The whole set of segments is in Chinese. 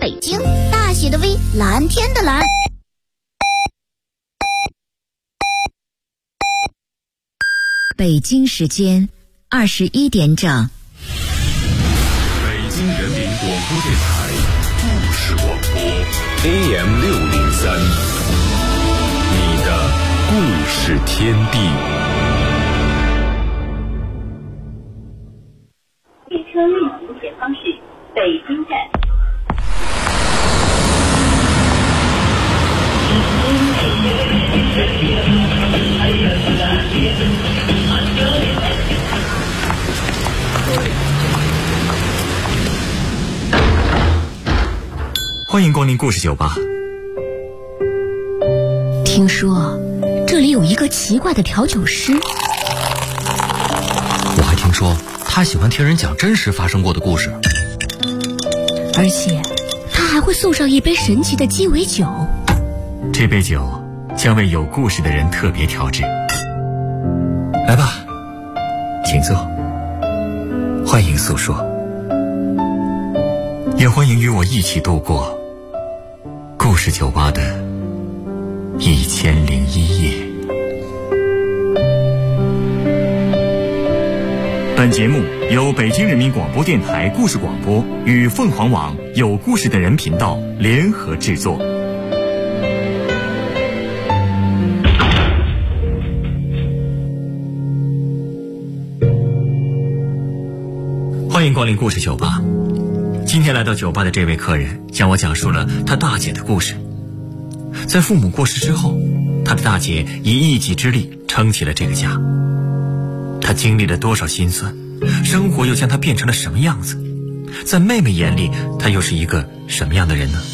北京，大写的 V， 蓝天的蓝。 北京时间21点整。 北京人民广播电台故事广播 AM603， 你的故事天地。 列车运行前方是北京站。 欢迎光临故事酒吧。 听说这里有一个奇怪的调酒师， 我还听说他喜欢听人讲真实发生过的故事， 而且他还会送上一杯神奇的鸡尾酒。 这杯酒将为有故事的人特别调制。来吧，请坐，欢迎诉说，也欢迎与我一起度过故事酒吧的1001夜。本节目由北京人民广播电台故事广播与凤凰网有故事的人频道联合制作。欢迎光临故事酒吧。今天来到酒吧的这位客人向我讲述了他大姐的故事。在父母过世之后，他的大姐以一己之力撑起了这个家。他经历了多少辛酸，生活又将他变成了什么样子？在妹妹眼里，他又是一个什么样的人呢？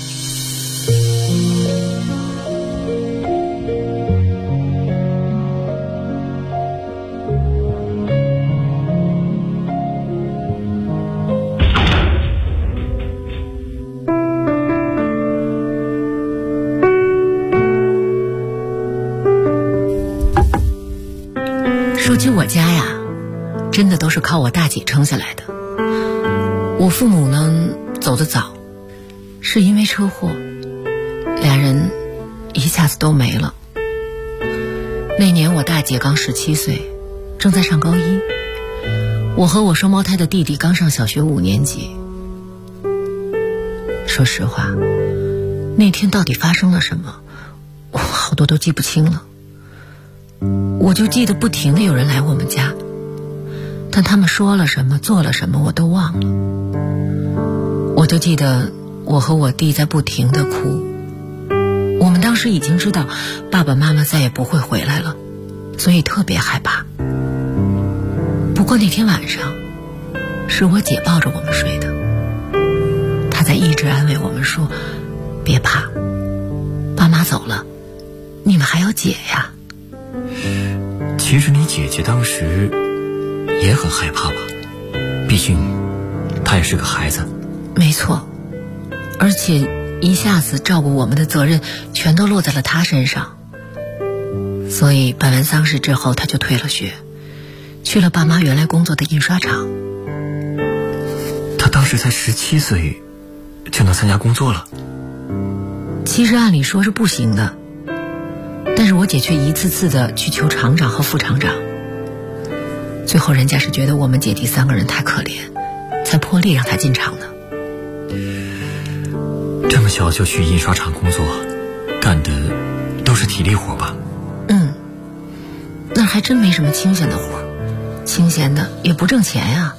说起我家呀，真的都是靠我大姐撑下来的。我父母呢走得早，是因为车祸，俩人一下子都没了。那年我大姐刚17岁，正在上高一，我和我双胞胎的弟弟刚上小学5年级。说实话，那天到底发生了什么，我好多都记不清了。我就记得不停地有人来我们家，但他们说了什么做了什么我都忘了。我就记得我和我弟在不停地哭，我们当时已经知道爸爸妈妈再也不会回来了，所以特别害怕。不过那天晚上是我姐抱着我们睡的，她在一直安慰我们说，别怕，爸妈走了，你们还有姐呀。 其实你姐姐当时也很害怕吧，毕竟她也是个孩子。 没错，而且一下子照顾我们的责任全都落在了她身上。所以办完丧事之后，她就退了学，去了爸妈原来工作的印刷厂。 她当时才17岁就能参加工作了？ 其实按理说是不行的，但是我姐却一次次的去求厂长和副厂长，最后人家是觉得我们姐弟3个人太可怜，才破例让她进厂的。 这么小就去印刷厂工作，干的都是体力活吧？ 那还真没什么清闲的活，清闲的也不挣钱呀。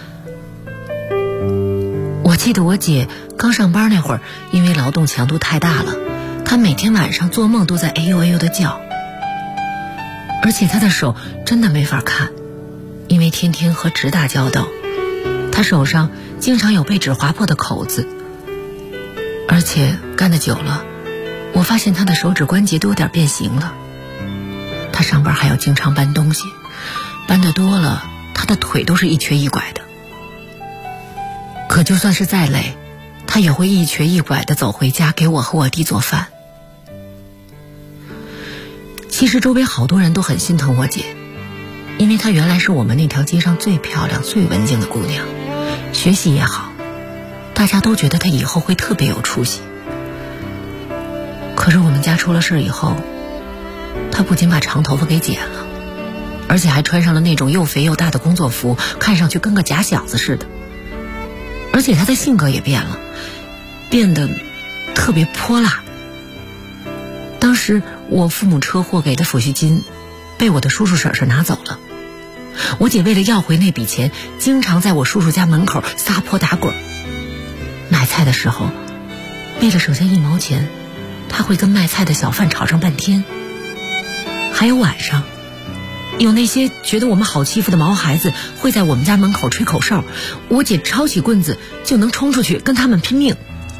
我记得我姐刚上班那会儿，因为劳动强度太大了，她每天晚上做梦都在哎呦哎呦的叫，而且她的手真的没法看，因为天天和纸打交道，她手上经常有被纸划破的口子，而且干得久了，我发现她的手指关节都有点变形了。她上班还要经常搬东西，搬得多了，她的腿都是一瘸一拐的。可就算是再累，她也会一瘸一拐地走回家给我和我弟做饭。其实周围好多人都很心疼我姐，因为她原来是我们那条街上最漂亮最文静的姑娘，学习也好， 大家都觉得他以后会特别有出息。可是我们家出了事以后，他不仅把长头发给剪了，而且还穿上了那种又肥又大的工作服，看上去跟个假小子似的。而且他的性格也变了，变得特别泼辣。当时我父母车祸给的抚恤金被我的叔叔婶婶拿走了，我姐为了要回那笔钱，经常在我叔叔家门口撒泼打滚。买菜的时候，为了省下1毛钱，他会跟卖菜的小贩吵上半天。还有晚上，有那些觉得我们好欺负的毛孩子会在我们家门口吹口哨，我姐抄起棍子就能冲出去跟他们拼命。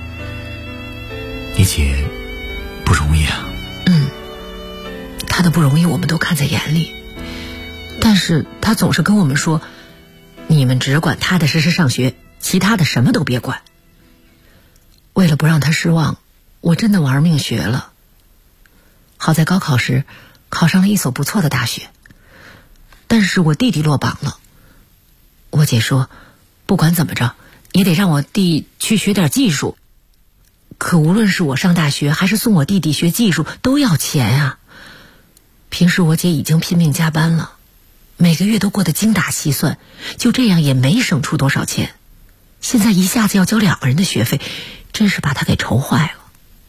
你姐不容易啊。 她的不容易我们都看在眼里，但是她总是跟我们说，你们只管踏踏实实上学，其他的什么都别管。为了不让她失望，我真的玩命学了。好在高考时考上了一所不错的大学，但是我弟弟落榜了。我姐说不管怎么着也得让我弟去学点技术，可无论是我上大学还是送我弟弟学技术都要钱啊。平时我姐已经拼命加班了，每个月都过得精打细算，就这样也没省出多少钱。现在一下子要交2个人的学费，真是把她给愁坏了。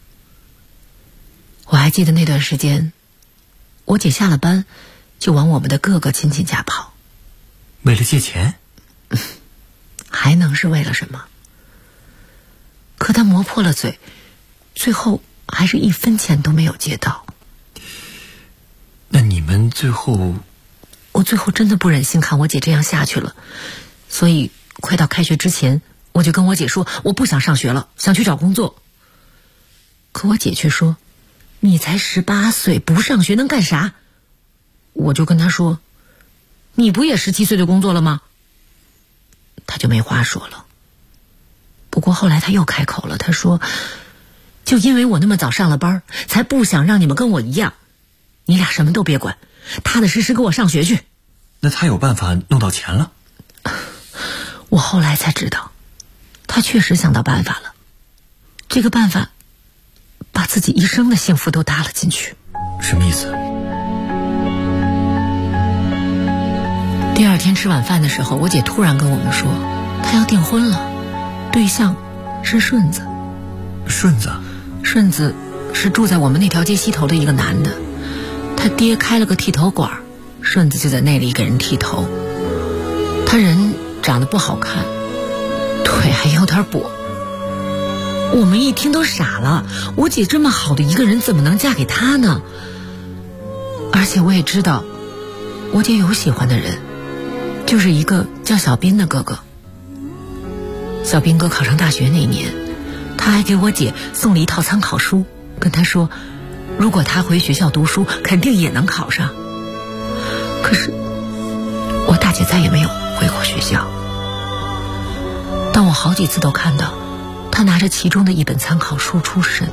我还记得那段时间，我姐下了班就往我们的各个亲戚家跑。 为了借钱？ 还能是为了什么？可她磨破了嘴，最后还是1分钱都没有借到。 那你们最后…… 我最后真的不忍心看我姐这样下去了，所以快到开学之前，我就跟我姐说我不想上学了，想去找工作。可我姐却说，你才18岁，不上学能干啥？我就跟她说，你不也17岁就工作了吗？她就没话说了。不过后来她又开口了，她说，就因为我那么早上了班，才不想让你们跟我一样，你俩什么都别管，踏踏实实给我上学去。 那他有办法弄到钱了？ 我后来才知道，他确实想到办法了。这个办法把自己一生的幸福都搭了进去。 什么意思？ 第2天吃晚饭的时候，我姐突然跟我们说，她要订婚了，对象是顺子。 顺子？ 顺子是住在我们那条街西头的一个男的，他爹开了个剃头馆，顺子就在那里给人剃头。他人长得不好看，腿还有点跛。我们一听都傻了，我姐这么好的一个人怎么能嫁给他呢？而且我也知道我姐有喜欢的人，就是一个叫小斌的哥哥。小斌哥考上大学那年，他还给我姐送了一套参考书，跟她说如果他回学校读书肯定也能考上。可是我大姐再也没有回过学校，但我好几次都看到她拿着其中的一本参考书出神。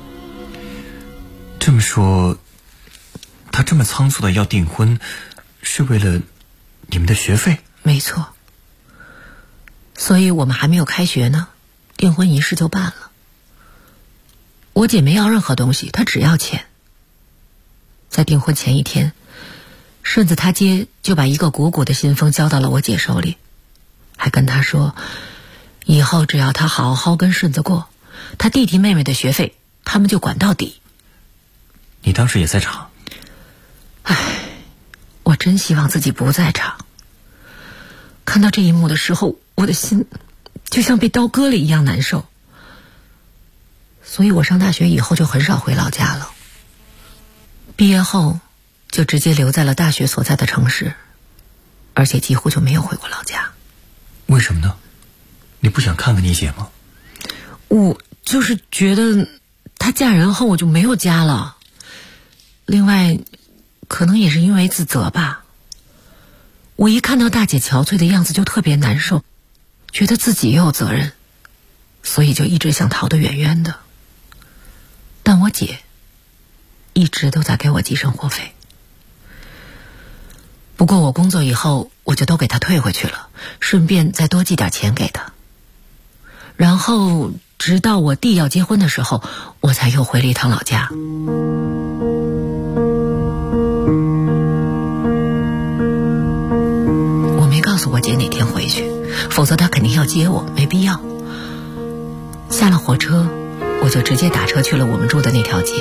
这么说，他这么仓促的要订婚，是为了你们的学费？ 没错。所以我们还没有开学呢，订婚仪式就办了。我姐没要任何东西，她只要钱。在订婚前1天，顺子他爹就把一个鼓鼓的信封交到了我姐手里，还跟她说，以后只要她好好跟顺子过，她弟弟妹妹的学费他们就管到底。 你当时也在场？ 我真希望自己不在场。看到这一幕的时候，我的心就像被刀割了一样难受。所以我上大学以后就很少回老家了，毕业后就直接留在了大学所在的城市，而且几乎就没有回过老家。 为什么呢？你不想看看你姐吗？ 我就是觉得她嫁人后我就没有家了，另外可能也是因为自责吧。我一看到大姐憔悴的样子就特别难受，觉得自己也有责任，所以就一直想逃得远远的。但我姐一直都在给我寄生活费，不过我工作以后我就都给她退回去了，顺便再多寄点钱给她。 然后直到我弟要结婚的时候，我才又回了一趟老家。我没告诉我姐哪天回去，否则她肯定要接我，没必要。下了火车，我就直接打车去了我们住的那条街。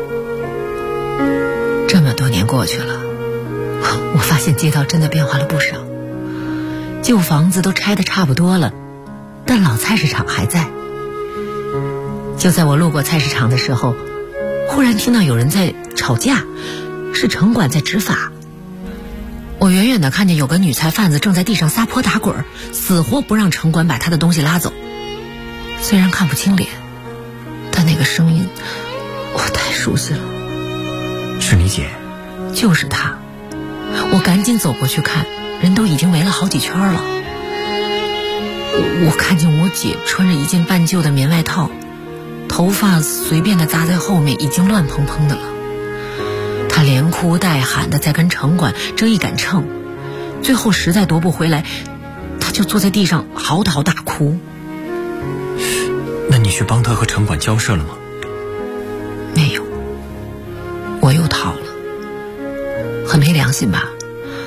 这么多年过去了，我发现街道真的变化了不少，旧房子都拆得差不多了，但老菜市场还在。就在我路过菜市场的时候，忽然听到有人在吵架，是城管在执法。我远远地看见有个女菜贩子正在地上撒泼打滚，死活不让城管把她的东西拉走。虽然看不清脸，但那个声音我太熟悉了。 是你姐？ 就是她。我赶紧走过去看，人都已经围了好几圈了。我看见我姐穿着一件半旧的棉外套，头发随便的扎在后面，已经乱蓬蓬的了。她连哭带喊的在跟城管争一杆秤，最后实在夺不回来，她就坐在地上嚎啕大哭。 那你去帮她和城管交涉了吗？ 没有，我又逃了。很没良心吧？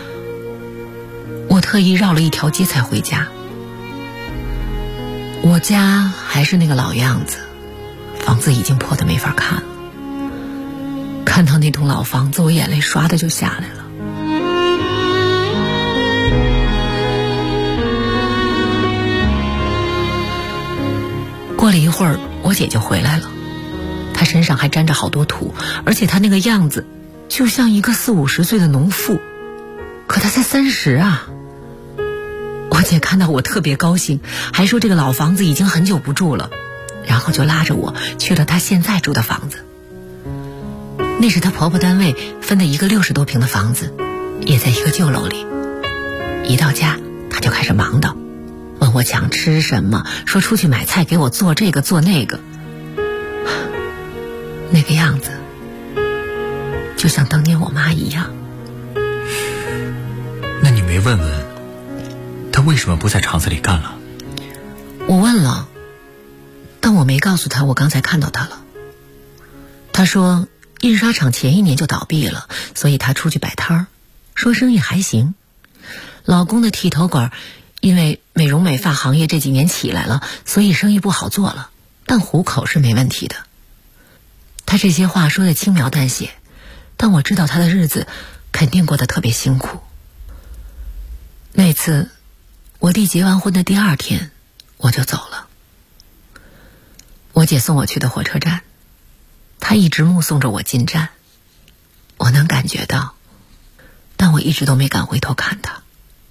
我特意绕了一条街才回家。我家还是那个老样子，房子已经破得没法看了。看到那栋老房子，我眼泪唰的就下来了。过了一会儿，我姐就回来了，她身上还沾着好多土，而且她那个样子就像一个40、50岁的农妇，可她才30啊。我姐看到我特别高兴，还说这个老房子已经很久不住了，然后就拉着我去了她现在住的房子。那是她婆婆单位分的一个60多平的房子，也在一个旧楼里。一到家，她就开始忙叨，问我想吃什么，说出去买菜给我做这个做那个。那个样子就像当年我妈一样。 那你没问问她为什么不在厂子里干了？ 我问了，但我没告诉她我刚才看到她了。她说印刷厂前1年就倒闭了，所以她出去摆摊儿，说生意还行。老公的剃头馆因为美容美发行业这几年起来了，所以生意不好做了，但糊口是没问题的。她这些话说得轻描淡写，但我知道她的日子肯定过得特别辛苦。那次我弟结完婚的第2天，我就走了。我姐送我去的火车站，她一直目送着我进站，我能感觉到，但我一直都没敢回头看她。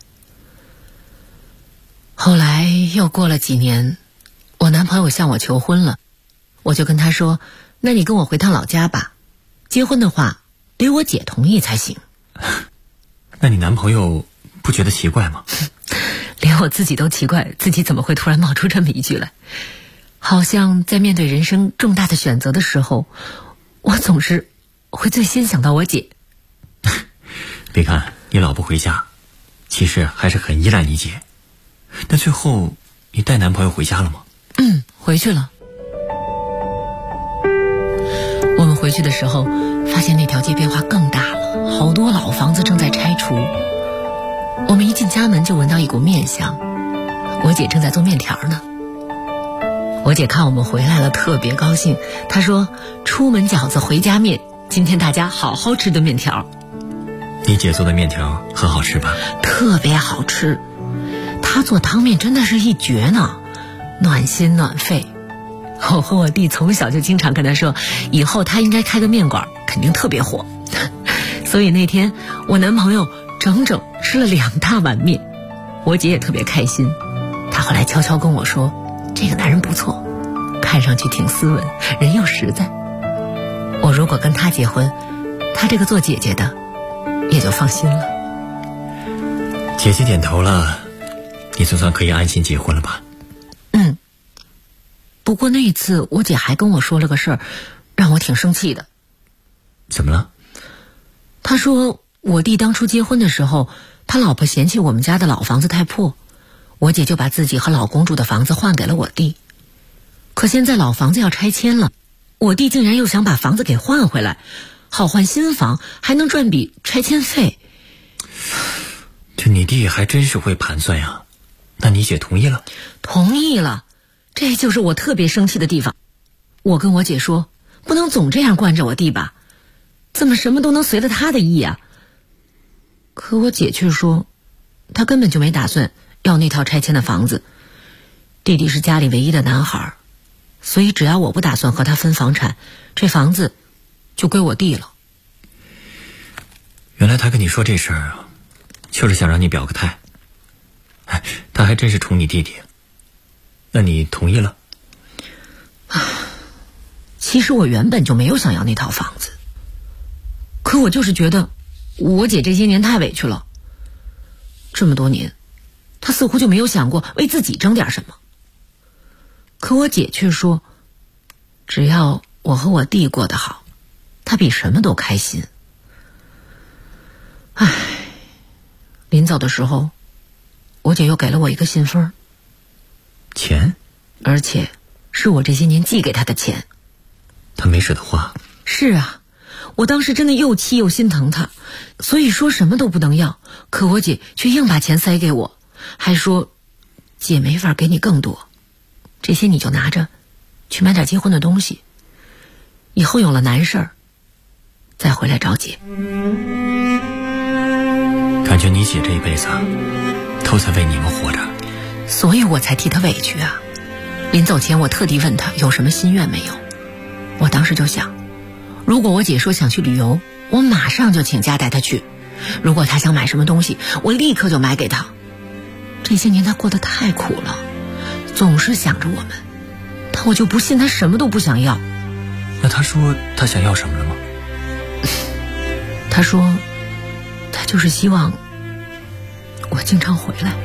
后来又过了几年，我男朋友向我求婚了，我就跟他说，那你跟我回趟老家吧，结婚的话得我姐同意才行。 那你男朋友不觉得奇怪吗？ 连我自己都奇怪，自己怎么会突然冒出这么一句来。好像在面对人生重大的选择的时候，我总是会最先想到我姐。 别看你老婆回家，其实还是很依赖你姐。但最后你带男朋友回家了吗？ 回去了。我们回去的时候发现那条街变化更大了，好多老房子正在拆除。我们一进家门就闻到一股面香，我姐正在做面条呢。我姐看我们回来了特别高兴，她说出门饺子回家面，今天大家好好吃顿面条。 你姐做的面条很好吃吧？ 特别好吃，她做汤面真的是一绝呢，暖心暖肺。我和我弟从小就经常跟她说，以后她应该开个面馆，肯定特别火。所以那天我男朋友整整吃了2大碗面，我姐也特别开心。她后来悄悄跟我说，这个男人不错，看上去挺斯文，人又实在。我如果跟他结婚，他这个做姐姐的也就放心了。 姐姐点头了，你总算可以安心结婚了吧？ 不过那一次我姐还跟我说了个事儿，让我挺生气的。 怎么了？ 她说我弟当初结婚的时候，他老婆嫌弃我们家的老房子太破，我姐就把自己和老公住的房子换给了我弟， 可现在老房子要拆迁了，我弟竟然又想把房子给换回来，好换新房，还能赚笔拆迁费。 这你弟还真是会盘算呀。那你姐同意了？ 同意了，这就是我特别生气的地方。我跟我姐说，不能总这样惯着我弟吧，怎么什么都能随了他的意啊？可我姐却说，她根本就没打算要那套拆迁的房子。弟弟是家里唯一的男孩，所以只要我不打算和他分房产，这房子就归我弟了。 原来他跟你说这事儿啊，就是想让你表个态。他还真是宠你弟弟。那你同意了？ 其实我原本就没有想要那套房子，可我就是觉得我姐这些年太委屈了。这么多年，她似乎就没有想过为自己争点什么。可我姐却说，只要我和我弟过得好，她比什么都开心。唉，临走的时候，我姐又给了我一个信封。 钱？ 而且是我这些年寄给她的钱。 她没舍得花？ 是啊，我当时真的又气又心疼她，所以说什么都不能要。可我姐却硬把钱塞给我，还说姐没法给你更多，这些你就拿着去买点结婚的东西，以后有了难事儿再回来找姐。 感觉你姐这一辈子都在为你们活着， 所以我才替她委屈啊。临走前我特地问她有什么心愿没有。我当时就想，如果我姐说想去旅游，我马上就请假带她去；如果她想买什么东西，我立刻就买给她。这些年她过得太苦了，总是想着我们，但我就不信她什么都不想要。 那她说她想要什么了吗？ 她说她就是希望我经常回来。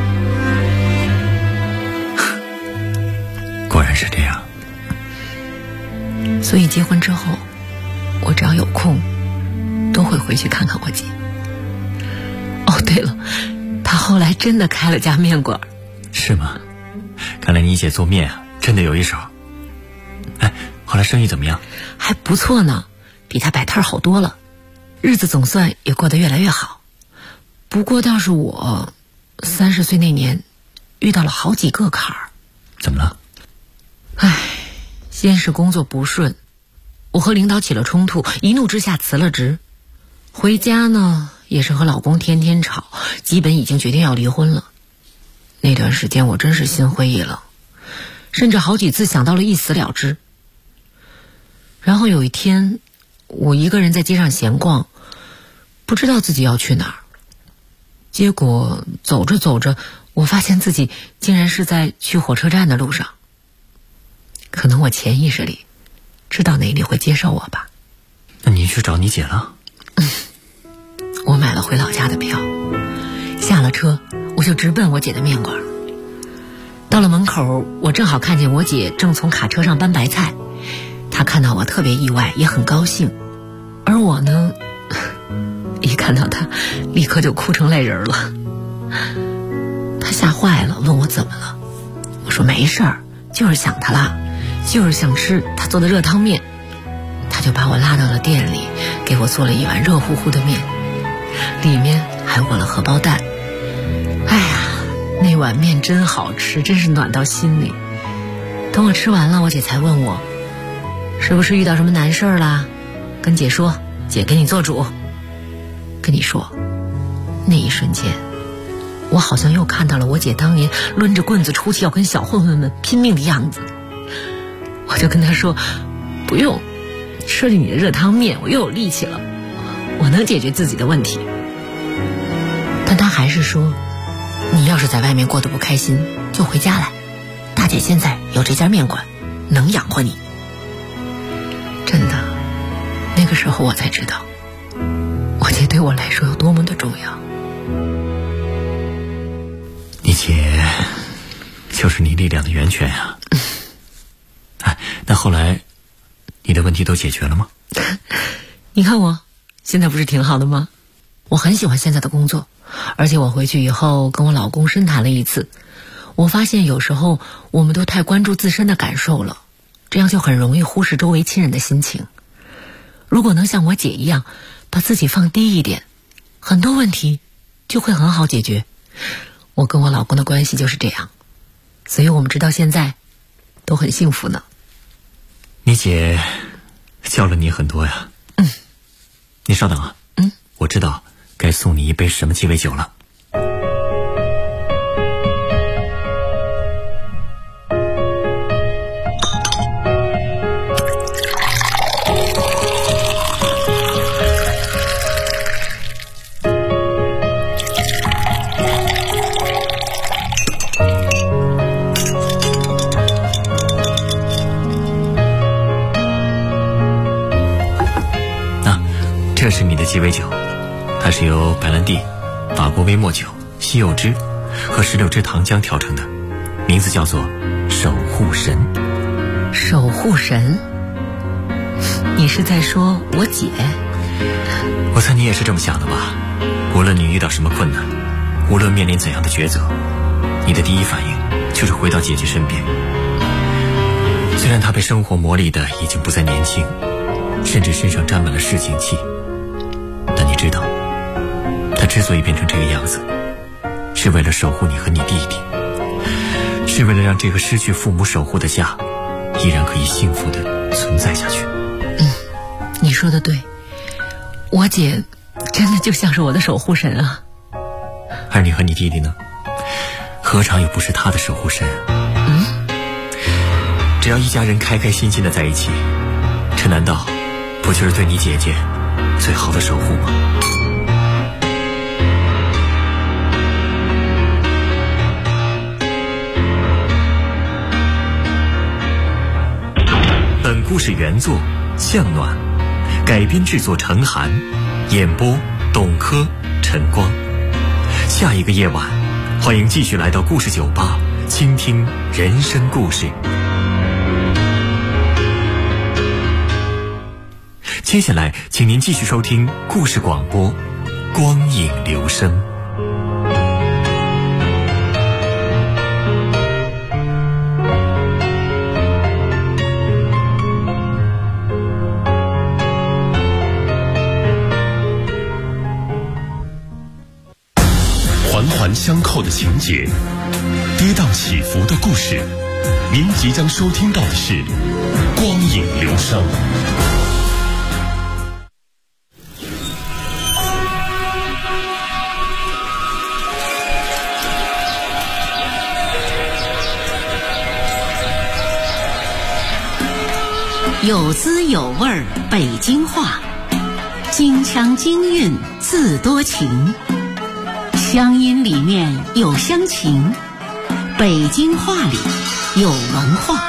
果然是这样。 所以结婚之后，我只要有空都会回去看看我姐。哦对了，她后来真的开了家面馆。 是吗？看来你姐做面啊真的有一手。哎，后来生意怎么样？ 还不错呢，比她摆摊好多了，日子总算也过得越来越好。不过倒是我30岁那年遇到了好几个坎儿。 怎么了？ 唉，先是工作不顺，我和领导起了冲突，一怒之下辞了职。回家呢，也是和老公天天吵，基本已经决定要离婚了。那段时间我真是心灰意冷，甚至好几次想到了一死了之。然后有一天，我一个人在街上闲逛，不知道自己要去哪儿。结果走着走着，我发现自己竟然是在去火车站的路上。可能我潜意识里知道哪里会接受我吧。 那你去找你姐了？ 我买了回老家的票，下了车我就直奔我姐的面馆。到了门口，我正好看见我姐正从卡车上搬白菜，她看到我特别意外，也很高兴。而我呢，一看到她立刻就哭成泪人了。她吓坏了，问我怎么了。我说没事儿，就是想她啦，就是想吃她做的热汤面。她就把我拉到了店里，给我做了一碗热乎乎的面，里面还裹了荷包蛋。哎呀，那碗面真好吃，真是暖到心里。等我吃完了，我姐才问我是不是遇到什么难事儿啦，跟姐说，姐给你做主。跟你说，那一瞬间我好像又看到了我姐当年抡着棍子出去要跟小混混们拼命的样子。我就跟她说，不用，吃了你的热汤面我又有力气了，我能解决自己的问题。但她还是说，你要是在外面过得不开心就回家来，大姐现在有这家面馆能养活你。真的，那个时候我才知道我姐对我来说有多么的重要。 你姐就是你力量的源泉呀。哎，那后来你的问题都解决了吗？ 你看我现在不是挺好的吗？我很喜欢现在的工作，而且我回去以后跟我老公深谈了一次， 我发现有时候我们都太关注自身的感受了，这样就很容易忽视周围亲人的心情。如果能像我姐一样把自己放低一点，很多问题就会很好解决。我跟我老公的关系就是这样，所以我们直到现在都很幸福呢。 你姐教了你很多呀。你稍等啊。我知道该送你一杯什么鸡尾酒了。这是你的鸡尾酒，它是由白兰地、法国威莫酒、西柚汁和16支糖浆调成的，名字叫做守护神。 守护神？你是在说我姐？ 我猜你也是这么想的吧。无论你遇到什么困难，无论面临怎样的抉择，你的第一反应就是回到姐姐身边。虽然她被生活磨砺的已经不再年轻，甚至身上沾满了市井气，但你知道，他之所以变成这个样子，是为了守护你和你弟弟，是为了让这个失去父母守护的家依然可以幸福的存在下去。 你说的对，我姐真的就像是我的守护神啊。 而你和你弟弟呢，何尝也不是他的守护神？只要一家人开开心心的在一起，这难道不就是对你姐姐最好的守护吗？本故事原作向暖，改编制作陈寒，演播董珂、陈光。下一个夜晚，欢迎继续来到故事酒吧，倾听人生故事。接下来请您继续收听故事广播光影留声。 环环相扣的情节，跌宕起伏的故事，您即将收听到的是光影留声。 有滋有味儿北京话，京腔京韵自多情，乡音里面有乡情，北京话里有文化。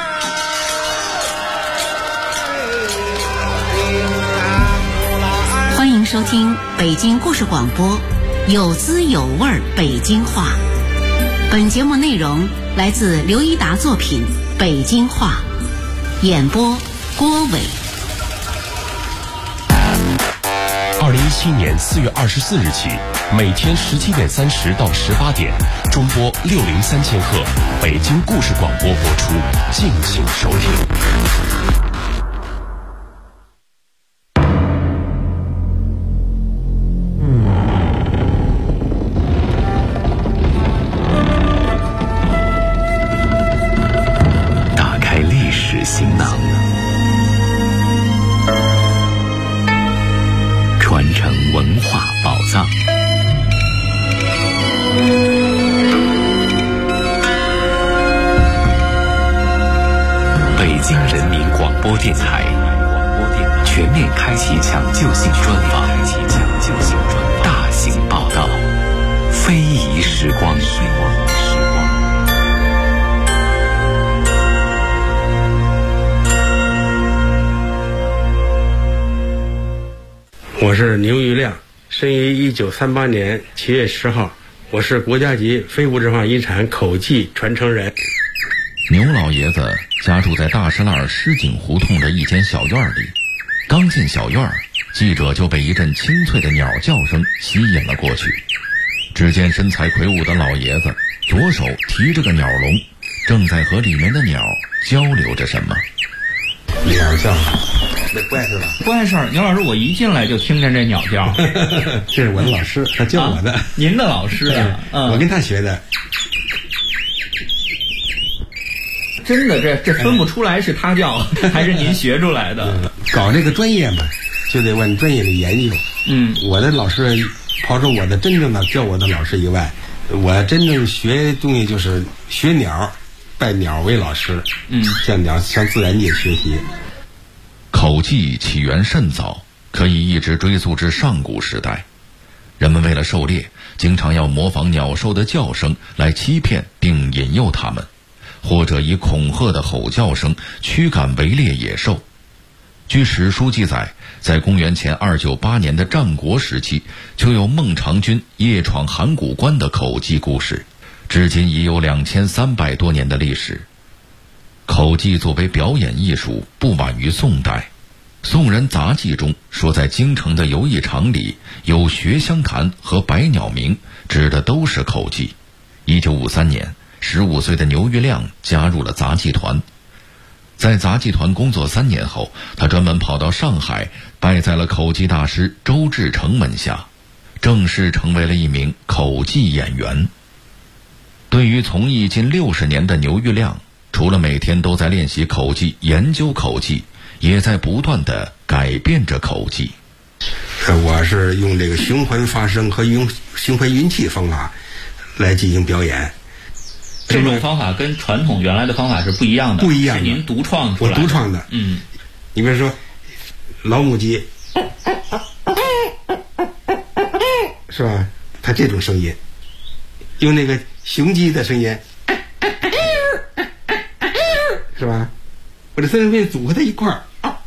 欢迎收听北京故事广播有滋有味儿北京话。本节目内容来自刘一达作品《北京话》，演播郭伟。 2017年4月24日起，每天17点30到18点，中波603000赫，北京故事广播播出，敬请收听。打开历史行囊，传承文化宝藏。北京人民广播电台全面开启抢救性专访，大型报道，非遗时光。 我是牛玉亮，生于1938年7月10号，我是国家级非物质文化遗产口技传承人。 牛老爷子家住在大石栏狮井胡同的一间小院里，刚进小院，记者就被一阵清脆的鸟叫声吸引了过去。 只见身材魁梧的老爷子左手提着个鸟笼，正在和里面的鸟交流着什么。 鸟叫，那怪事吧？ 怪事儿，牛老师，我一进来就听见这鸟叫。 这是我的老师，他教我的。 您的老师啊？ 我跟他学的。 真的，这分不出来是他教还是您学出来的。 搞这个专业嘛，就得往专业里研究。我的老师，刨出我的真正的教我的老师以外，我真正学东西就是学鸟，拜鸟为老师。向自然界学习。 口技起源甚早，可以一直追溯至上古时代。人们为了狩猎，经常要模仿鸟兽的叫声来欺骗并引诱它们，或者以恐吓的吼叫声驱赶围猎野兽。据史书记载，在公元前298年的战国时期，就有孟尝君夜闯函谷关的口技故事，至今已有2300多年的历史。口技作为表演艺术，不晚于宋代。宋人杂记中说，在京城的游艺场里有学香弹和百鸟鸣，指的都是口技。1953年，15岁的牛玉亮加入了杂技团。在杂技团工作3年后，他专门跑到上海，拜在了口技大师周志成门下，正式成为了一名口技演员。对于从艺近60年的牛玉亮，除了每天都在练习口技、研究口技，也在不断地改变着口技。 我是用这个循环发声和用循环运气方法来进行表演。 这种方法跟传统原来的方法是不一样的， 不一样的， 是您独创出来的。 我独创的。你比如说老母鸡，是吧？它这种声音，用那个雄鸡的声音，是吧？我这三声组合在一块儿，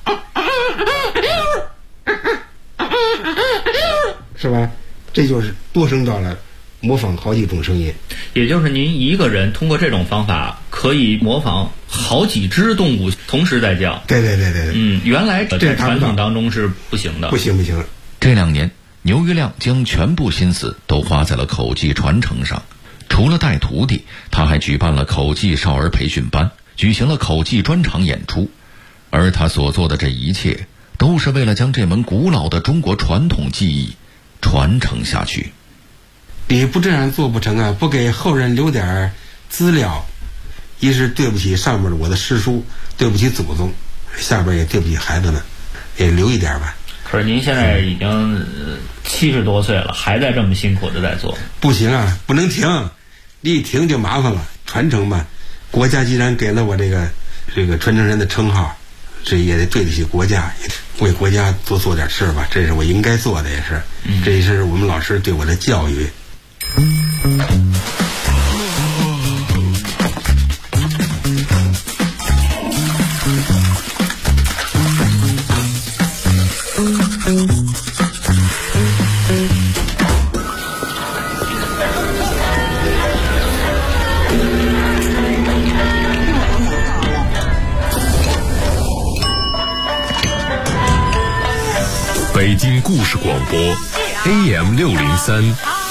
是吧？这就是多声道了，模仿好几种声音。 也就是您一个人通过这种方法可以模仿好几只动物同时在叫。 对。 原来在传统当中是不行的。 不行。 这2年，牛玉亮将全部心思都花在了口技传承上。除了带徒弟，他还举办了口技少儿培训班，举行了口技专场演出。而他所做的这一切，都是为了将这门古老的中国传统技艺传承下去。 你不这样做不成啊！不给后人留点资料，一是对不起上面的我的师叔，对不起祖宗，下边也对不起孩子们，也留一点吧。 可是您现在已经70多岁了，还在这么辛苦的在做。 不行啊，不能停，一停就麻烦了。传承吧，国家既然给了我这个传承人的称号，这也得对得起国家，也为国家多做点事吧，这是我应该做的，也是，这也是我们老师对我的教育。 北京故事广播 AM603